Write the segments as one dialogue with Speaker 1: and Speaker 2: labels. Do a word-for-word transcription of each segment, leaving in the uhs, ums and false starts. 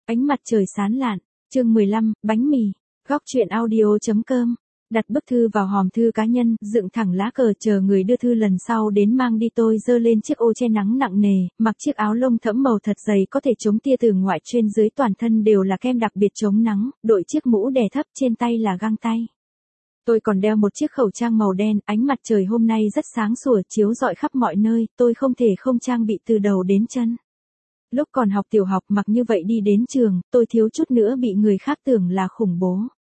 Speaker 1: Ánh mặt trời sáng lạn, chương mười lăm, bánh mì, góc truyện audio.com. Đặt bức thư vào hòm thư cá nhân, dựng thẳng lá cờ chờ người đưa thư lần sau đến mang đi. Tôi giơ lên chiếc ô che nắng nặng nề, mặc chiếc áo lông thẫm màu thật dày có thể chống tia từ ngoại trên dưới, toàn thân đều là kem đặc biệt chống nắng, đội chiếc mũ đè thấp, trên tay là găng tay. Tôi còn đeo một chiếc khẩu trang màu đen. Ánh mặt trời hôm nay rất sáng sủa, chiếu rọi khắp mọi nơi, tôi không thể không trang bị từ đầu đến chân. Lúc còn học tiểu học mặc như vậy đi đến trường, tôi thiếu chút nữa bị người khác tưởng là khủng bố.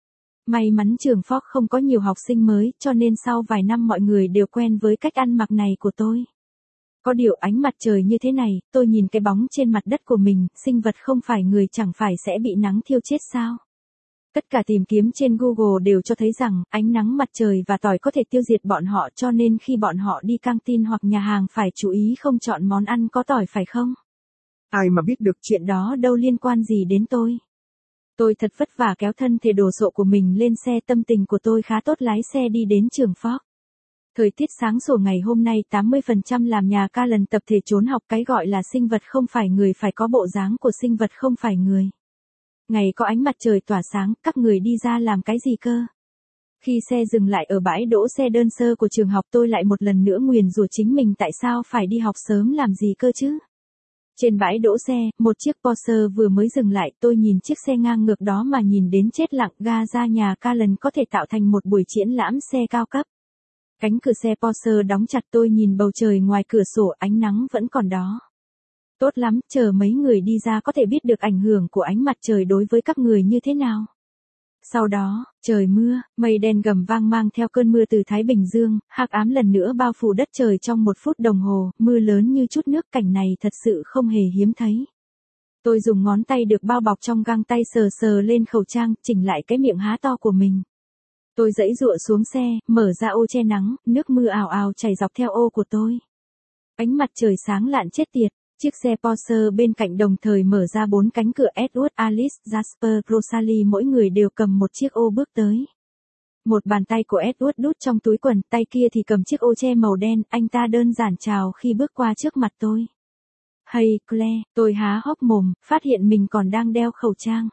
Speaker 1: May mắn trường Fox không có nhiều học sinh mới, cho nên sau vài năm mọi người đều quen với cách ăn mặc này của tôi. Có điều ánh mặt trời như thế này, tôi nhìn cái bóng trên mặt đất của mình, sinh vật không phải người chẳng phải sẽ bị nắng thiêu chết sao? Tất cả tìm kiếm trên Google đều cho thấy rằng, ánh nắng mặt trời và tỏi có thể tiêu diệt bọn họ, cho nên khi bọn họ đi căng tin hoặc nhà hàng phải chú ý không chọn món ăn có tỏi, phải không? Ai mà biết được chuyện đó đâu liên quan gì đến tôi. Tôi thật vất vả kéo thân thể đồ sộ của mình lên xe, tâm tình của tôi khá tốt, lái xe đi đến trường Fox. Thời tiết sáng sủa ngày hôm nay tám mươi phần trăm làm nhà ca lần tập thể trốn học. Cái gọi là sinh vật không phải người phải có bộ dáng của sinh vật không phải người. Ngày có ánh mặt trời tỏa sáng, các người đi ra làm cái gì cơ? Khi xe dừng lại ở bãi đỗ xe đơn sơ của trường học, tôi lại một lần nữa nguyền rủa chính mình, tại sao phải đi học sớm làm gì cơ chứ? Trên bãi đỗ xe, một chiếc Porsche vừa mới dừng lại, tôi nhìn chiếc xe ngang ngược đó mà nhìn đến chết lặng. Ga ra nhà ca lần có thể tạo thành một buổi triển lãm xe cao cấp. Cánh cửa xe Porsche đóng chặt, tôi nhìn bầu trời ngoài cửa sổ, ánh nắng vẫn còn đó. Tốt lắm, chờ mấy người đi ra có thể biết được ảnh hưởng của ánh mặt trời đối với các người như thế nào. Sau đó, trời mưa, mây đen gầm vang mang theo cơn mưa từ Thái Bình Dương, hắc ám lần nữa bao phủ đất trời trong một phút đồng hồ, mưa lớn như chút nước, cảnh này thật sự không hề hiếm thấy. Tôi dùng ngón tay được bao bọc trong găng tay sờ sờ lên khẩu trang, chỉnh lại cái miệng há to của mình. Tôi giãy giụa xuống xe, mở ra ô che nắng, nước mưa ào ào chảy dọc theo ô của tôi. Ánh mặt trời sáng lạn chết tiệt. Chiếc xe Porsche bên cạnh đồng thời mở ra bốn cánh cửa. Edward, Alice, Jasper, Rosalie mỗi người đều cầm một chiếc ô bước tới. Một bàn tay của Edward đút trong túi quần, tay kia thì cầm chiếc ô che màu đen, anh ta đơn giản chào khi bước qua trước mặt tôi. Hey Claire, tôi há hốc mồm, phát hiện mình còn đang đeo khẩu trang.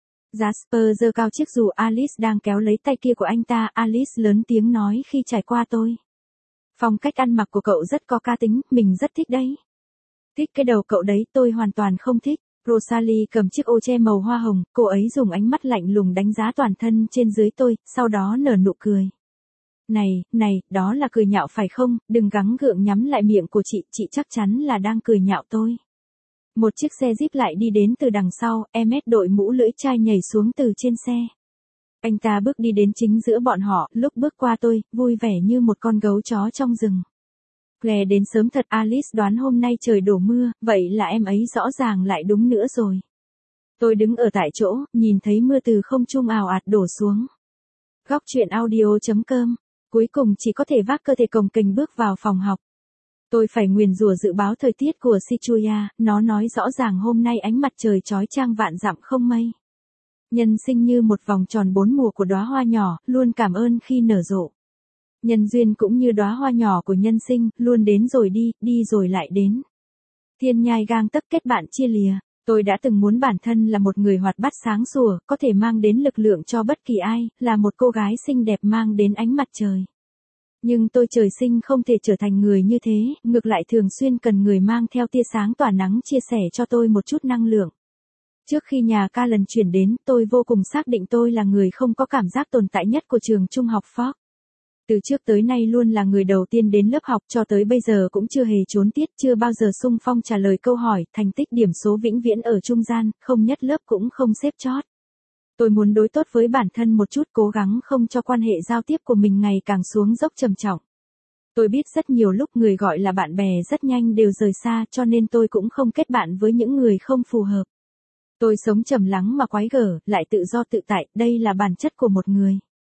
Speaker 1: Jasper giơ cao chiếc dù, Alice đang kéo lấy tay kia của anh ta. Alice lớn tiếng nói khi trải qua tôi. Phong cách ăn mặc của cậu rất có cá tính, mình rất thích đấy. Thích cái đầu cậu đấy, tôi hoàn toàn không thích. Rosalie cầm chiếc ô che màu hoa hồng, cô ấy dùng ánh mắt lạnh lùng đánh giá toàn thân trên dưới tôi, sau đó nở nụ cười. Này, này, đó là cười nhạo phải không? Đừng gắng gượng nhắm lại miệng của chị, chị chắc chắn là đang cười nhạo tôi. Một chiếc xe Jeep lại đi đến từ đằng sau, Emmet đội mũ lưỡi chai nhảy xuống từ trên xe. Anh ta bước đi đến chính giữa bọn họ, lúc bước qua tôi, vui vẻ như một con gấu chó trong rừng. Claire đến sớm thật. Alice đoán hôm nay trời đổ mưa, vậy là em ấy rõ ràng lại đúng nữa rồi. Tôi đứng ở tại chỗ, nhìn thấy mưa từ không trung ào ạt đổ xuống. Góc truyện audio.com. Cuối cùng chỉ có thể vác cơ thể cồng kềnh bước vào phòng học. Tôi phải nguyền rủa dự báo thời tiết của Situya, nó nói rõ ràng hôm nay ánh mặt trời chói chang vạn dặm không mây. Nhân sinh như một vòng tròn bốn mùa của đóa hoa nhỏ, luôn cảm ơn khi nở rộ. Nhân duyên cũng như đóa hoa nhỏ của nhân sinh, luôn đến rồi đi, đi rồi lại đến. Thiên nhai gang tấc kết bạn chia lìa. Tôi đã từng muốn bản thân là một người hoạt bát sáng sủa, có thể mang đến lực lượng cho bất kỳ ai, là một cô gái xinh đẹp mang đến ánh mặt trời. Nhưng tôi trời sinh không thể trở thành người như thế, ngược lại thường xuyên cần người mang theo tia sáng tỏa nắng chia sẻ cho tôi một chút năng lượng. Trước khi nhà ca lần chuyển đến, tôi vô cùng xác định tôi là người không có cảm giác tồn tại nhất của trường trung học Fox. Từ trước tới nay luôn là người đầu tiên đến lớp học, cho tới bây giờ cũng chưa hề trốn tiết, chưa bao giờ xung phong trả lời câu hỏi, thành tích điểm số vĩnh viễn ở trung gian, không nhất lớp cũng không xếp chót. Tôi muốn đối tốt với bản thân một chút, cố gắng không cho quan hệ giao tiếp của mình ngày càng xuống dốc trầm trọng. Tôi biết rất nhiều lúc người gọi là bạn bè rất nhanh đều rời xa, cho nên tôi cũng không kết bạn với những người không phù hợp. Tôi sống trầm lắng mà quái gở, lại tự do tự tại, đây là bản chất của một người.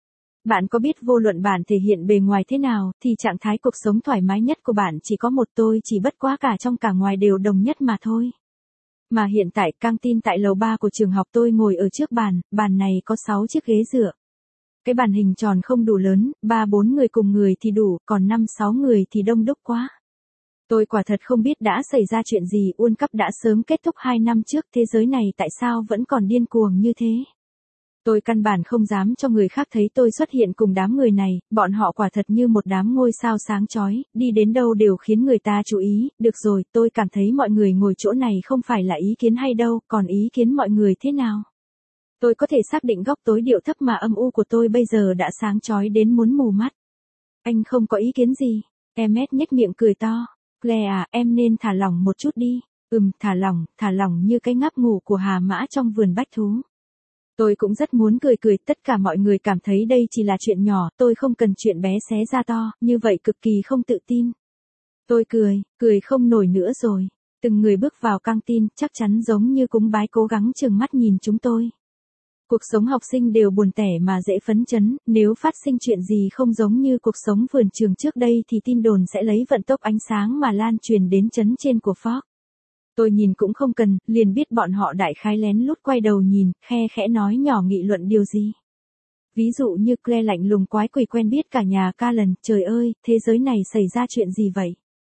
Speaker 1: Bạn có biết vô luận bạn thể hiện bề ngoài thế nào, thì trạng thái cuộc sống thoải mái nhất của bạn chỉ có một, tôi chỉ bất quá cả trong cả ngoài đều đồng nhất mà thôi. Mà hiện tại, căng tin tại lầu ba của trường học, tôi ngồi ở trước bàn, bàn này có sáu chiếc ghế dựa. Cái bàn hình tròn không đủ lớn, ba bốn người cùng người thì đủ, còn năm sáu người thì đông đúc quá. Tôi quả thật không biết đã xảy ra chuyện gì, World Cup đã sớm kết thúc hai năm trước, thế giới này tại sao vẫn còn điên cuồng như thế? Tôi căn bản không dám cho người khác thấy tôi xuất hiện cùng đám người này, bọn họ quả thật như một đám ngôi sao sáng chói, đi đến đâu đều khiến người ta chú ý. Được rồi, tôi cảm thấy mọi người ngồi chỗ này không phải là ý kiến hay đâu, còn ý kiến mọi người thế nào? Tôi có thể xác định góc tối điệu thấp mà âm u của tôi bây giờ đã sáng chói đến muốn mù mắt. Anh không có ý kiến gì? Emmet nhếch miệng cười to. Claire à, em nên thả lỏng một chút đi. Ừm, thả lỏng, thả lỏng như cái ngáp ngủ của hà mã trong vườn bách thú. Tôi cũng rất muốn cười cười, tất cả mọi người cảm thấy đây chỉ là chuyện nhỏ, tôi không cần chuyện bé xé ra to, như vậy cực kỳ không tự tin. Tôi cười, cười không nổi nữa rồi. Từng người bước vào căng tin, chắc chắn giống như cúng bái cố gắng trừng mắt nhìn chúng tôi. Cuộc sống học sinh đều buồn tẻ mà dễ phấn chấn, nếu phát sinh chuyện gì không giống như cuộc sống vườn trường trước đây thì tin đồn sẽ lấy vận tốc ánh sáng mà lan truyền đến chấn trên của Fox. Tôi nhìn cũng không cần, liền biết bọn họ đại khái lén lút quay đầu nhìn, khe khẽ nói nhỏ nghị luận điều gì. Ví dụ như Claire lạnh lùng quái quỷ quen biết cả nhà Callan, trời ơi, thế giới này xảy ra chuyện gì vậy?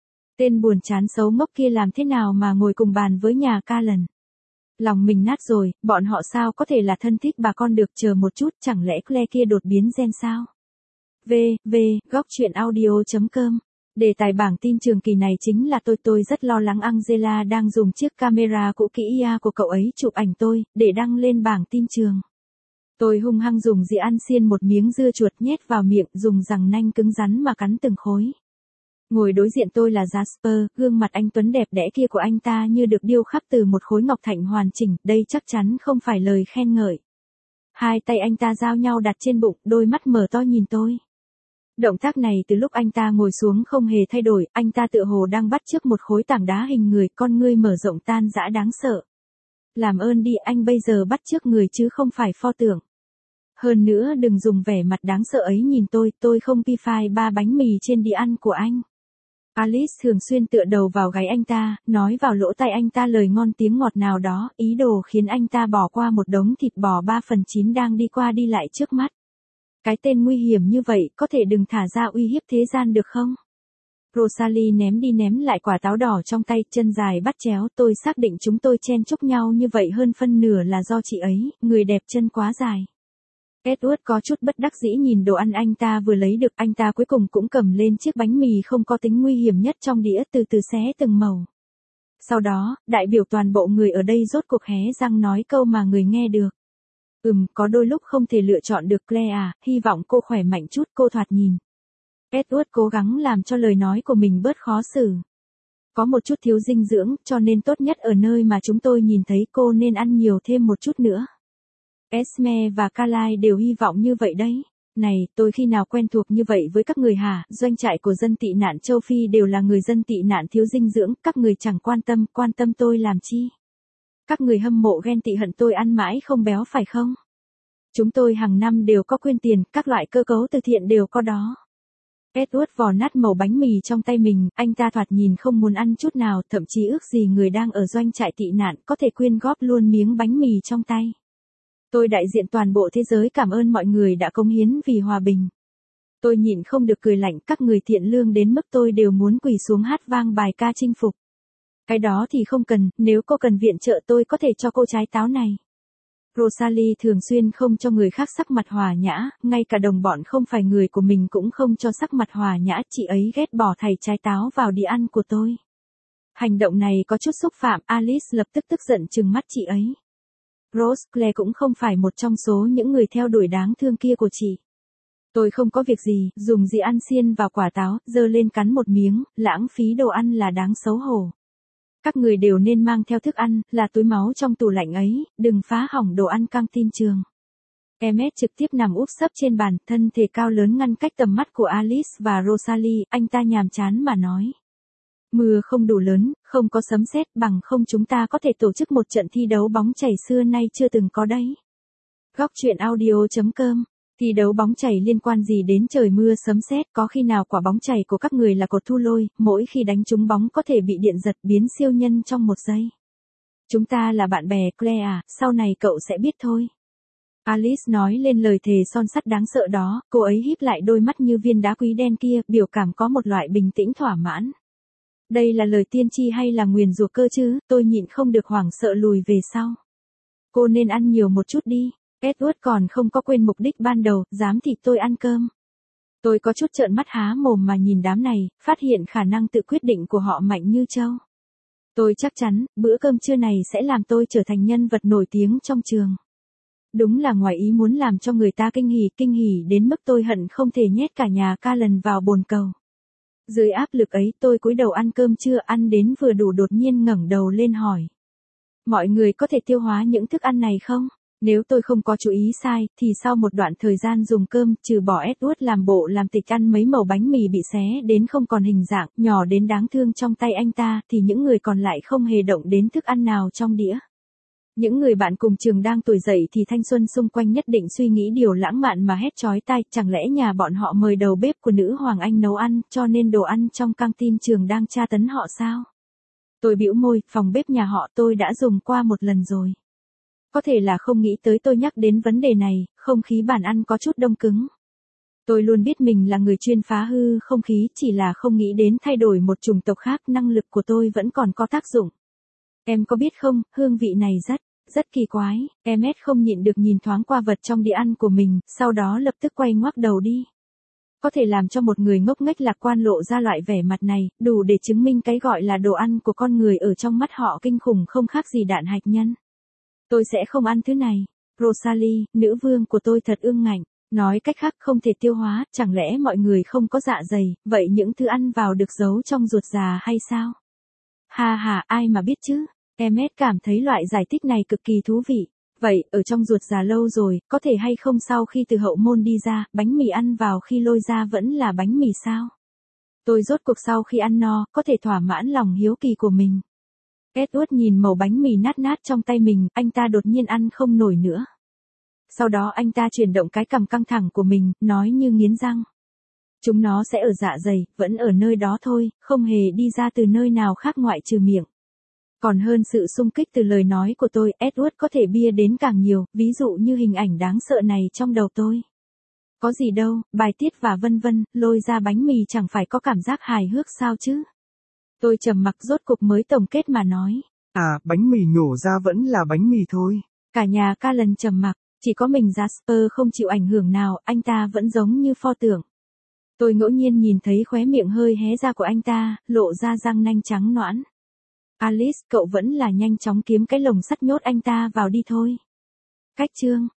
Speaker 1: Tên buồn chán xấu ngốc kia làm thế nào mà ngồi cùng bàn với nhà Callan? Lòng mình nát rồi, bọn họ sao có thể là thân thích bà con được, chờ một chút, chẳng lẽ Claire kia đột biến gen sao? V, V, góc chuyện audio.com. Đề tài bảng tin trường kỳ này chính là tôi tôi rất lo lắng Angela đang dùng chiếc camera cũ kỹ ia của cậu ấy chụp ảnh tôi, để đăng lên bảng tin trường. Tôi hung hăng dùng dĩa ăn xiên một miếng dưa chuột nhét vào miệng, dùng răng nanh cứng rắn mà cắn từng khối. Ngồi đối diện tôi là Jasper, gương mặt anh tuấn đẹp đẽ kia của anh ta như được điêu khắc từ một khối ngọc thạch hoàn chỉnh, đây chắc chắn không phải lời khen ngợi. Hai tay anh ta giao nhau đặt trên bụng, đôi mắt mở to nhìn tôi. Động tác này từ lúc anh ta ngồi xuống không hề thay đổi, anh ta tựa hồ đang bắt chước một khối tảng đá hình người, con ngươi mở rộng tan dã đáng sợ. Làm ơn đi, anh bây giờ bắt chước người chứ không phải pho tượng. Hơn nữa đừng dùng vẻ mặt đáng sợ ấy nhìn tôi, tôi không pi phai ba bánh mì trên đĩa ăn của anh. Alice thường xuyên tựa đầu vào gáy anh ta, nói vào lỗ tai anh ta lời ngon tiếng ngọt nào đó, ý đồ khiến anh ta bỏ qua một đống thịt bò ba phần chín đang đi qua đi lại trước mắt. Cái tên nguy hiểm như vậy, có thể đừng thả ra uy hiếp thế gian được không? Rosalie ném đi ném lại quả táo đỏ trong tay, chân dài bắt chéo, tôi xác định chúng tôi chen chúc nhau như vậy hơn phân nửa là do chị ấy, người đẹp chân quá dài. Edward có chút bất đắc dĩ nhìn đồ ăn anh ta vừa lấy được, anh ta cuối cùng cũng cầm lên chiếc bánh mì không có tính nguy hiểm nhất trong đĩa, từ từ xé từng mẩu. Sau đó, đại biểu toàn bộ người ở đây rốt cuộc hé răng nói câu mà người nghe được. Ừm, có đôi lúc không thể lựa chọn được Claire à, hy vọng cô khỏe mạnh chút, cô thoạt nhìn. Edward cố gắng làm cho lời nói của mình bớt khó xử. Có một chút thiếu dinh dưỡng, cho nên tốt nhất ở nơi mà chúng tôi nhìn thấy cô nên ăn nhiều thêm một chút nữa. Esme và Carly đều hy vọng như vậy đấy. Này, tôi khi nào quen thuộc như vậy với các người hả? Doanh trại của dân tị nạn châu Phi đều là người dân tị nạn thiếu dinh dưỡng, các người chẳng quan tâm, quan tâm tôi làm chi? Các người hâm mộ ghen tị hận tôi ăn mãi không béo phải không? Chúng tôi hàng năm đều có quyên tiền, các loại cơ cấu từ thiện đều có đó. Edward vò nát mẩu bánh mì trong tay mình, anh ta thoạt nhìn không muốn ăn chút nào, thậm chí ước gì người đang ở doanh trại tị nạn có thể quyên góp luôn miếng bánh mì trong tay. Tôi đại diện toàn bộ thế giới cảm ơn mọi người đã cống hiến vì hòa bình. Tôi nhịn không được cười lạnh, các người thiện lương đến mức tôi đều muốn quỳ xuống hát vang bài ca chinh phục. Cái đó thì không cần, nếu cô cần viện trợ tôi có thể cho cô trái táo này. Rosalie thường xuyên không cho người khác sắc mặt hòa nhã, ngay cả đồng bọn không phải người của mình cũng không cho sắc mặt hòa nhã, chị ấy ghét bỏ thảy trái táo vào đĩa ăn của tôi. Hành động này có chút xúc phạm, Alice lập tức tức giận trừng mắt chị ấy. Rose Claire cũng không phải một trong số những người theo đuổi đáng thương kia của chị. Tôi không có việc gì, dùng dĩa ăn xiên vào quả táo, giơ lên cắn một miếng, lãng phí đồ ăn là đáng xấu hổ. Các người đều nên mang theo thức ăn, là túi máu trong tủ lạnh ấy, đừng phá hỏng đồ ăn căng tin trường. Emmet trực tiếp nằm úp sấp trên bàn, thân thể cao lớn ngăn cách tầm mắt của Alice và Rosalie, anh ta nhàm chán mà nói. Mưa không đủ lớn, không có sấm sét, bằng không chúng ta có thể tổ chức một trận thi đấu bóng chày xưa nay chưa từng có đấy. Góc chuyện audio.com. Thi đấu bóng chày liên quan gì đến trời mưa sấm sét, có khi nào quả bóng chày của các người là cột thu lôi, mỗi khi đánh trúng bóng có thể bị điện giật biến siêu nhân trong một giây. Chúng ta là bạn bè Claire à, sau này cậu sẽ biết thôi. Alice nói lên lời thề son sắt đáng sợ đó, cô ấy híp lại đôi mắt như viên đá quý đen kia, biểu cảm có một loại bình tĩnh thỏa mãn. Đây là lời tiên tri hay là nguyền rủa cơ chứ, tôi nhịn không được hoảng sợ lùi về sau. Cô nên ăn nhiều một chút đi. Edward còn không có quên mục đích ban đầu, dám thịt tôi ăn cơm. Tôi có chút trợn mắt há mồm mà nhìn đám này, phát hiện khả năng tự quyết định của họ mạnh như trâu. Tôi chắc chắn, bữa cơm trưa này sẽ làm tôi trở thành nhân vật nổi tiếng trong trường. Đúng là ngoài ý muốn làm cho người ta kinh hỉ, kinh hỉ đến mức tôi hận không thể nhét cả nhà Callan vào bồn cầu. Dưới áp lực ấy, tôi cúi đầu ăn cơm trưa, ăn đến vừa đủ đột nhiên ngẩng đầu lên hỏi. Mọi người có thể tiêu hóa những thức ăn này không? Nếu tôi không có chú ý sai, thì sau một đoạn thời gian dùng cơm, trừ bỏ Edward làm bộ làm tịch ăn mấy mẩu bánh mì bị xé đến không còn hình dạng, nhỏ đến đáng thương trong tay anh ta, thì những người còn lại không hề động đến thức ăn nào trong đĩa. Những người bạn cùng trường đang tuổi dậy thì thanh xuân xung quanh nhất định suy nghĩ điều lãng mạn mà hét chói tai, chẳng lẽ nhà bọn họ mời đầu bếp của nữ hoàng Anh nấu ăn, cho nên đồ ăn trong căng tin trường đang tra tấn họ sao? Tôi bĩu môi, phòng bếp nhà họ tôi đã dùng qua một lần rồi. Có thể là không nghĩ tới tôi nhắc đến vấn đề này, không khí bàn ăn có chút đông cứng. Tôi luôn biết mình là người chuyên phá hư không khí, chỉ là không nghĩ đến thay đổi một chủng tộc khác, năng lực của tôi vẫn còn có tác dụng. Em có biết không, hương vị này rất, rất kỳ quái, em hết không nhịn được nhìn thoáng qua vật trong đĩa ăn của mình, sau đó lập tức quay ngoác đầu đi. Có thể làm cho một người ngốc nghếch lạc quan lộ ra loại vẻ mặt này, đủ để chứng minh cái gọi là đồ ăn của con người ở trong mắt họ kinh khủng không khác gì đạn hạt nhân. Tôi sẽ không ăn thứ này. Rosalie, nữ vương của tôi thật ương ngạnh. Nói cách khác không thể tiêu hóa, chẳng lẽ mọi người không có dạ dày, vậy những thứ ăn vào được giấu trong ruột già hay sao? Ha ha, ai mà biết chứ? Em hết cảm thấy loại giải thích này cực kỳ thú vị. Vậy, ở trong ruột già lâu rồi, có thể hay không sau khi từ hậu môn đi ra, bánh mì ăn vào khi lôi ra vẫn là bánh mì sao? Tôi rốt cuộc sau khi ăn no, có thể thỏa mãn lòng hiếu kỳ của mình. Edward nhìn mẩu bánh mì nát nát trong tay mình, anh ta đột nhiên ăn không nổi nữa. Sau đó anh ta chuyển động cái cằm căng thẳng của mình, nói như nghiến răng. Chúng nó sẽ ở dạ dày, vẫn ở nơi đó thôi, không hề đi ra từ nơi nào khác ngoại trừ miệng. Còn hơn sự xung kích từ lời nói của tôi, Edward có thể bia đến càng nhiều, ví dụ như hình ảnh đáng sợ này trong đầu tôi. Có gì đâu, bài tiết và vân vân, lôi ra bánh mì chẳng phải có cảm giác hài hước sao chứ? Tôi trầm mặc rốt cục mới tổng kết mà nói.
Speaker 2: À, bánh mì nhổ ra vẫn là bánh mì thôi.
Speaker 1: Cả nhà Callan trầm mặc, chỉ có mình Jasper không chịu ảnh hưởng nào, anh ta vẫn giống như pho tượng. Tôi ngẫu nhiên nhìn thấy khóe miệng hơi hé ra của anh ta, lộ ra răng nanh trắng nõn. Alice, cậu vẫn là nhanh chóng kiếm cái lồng sắt nhốt anh ta vào đi thôi. Cách chương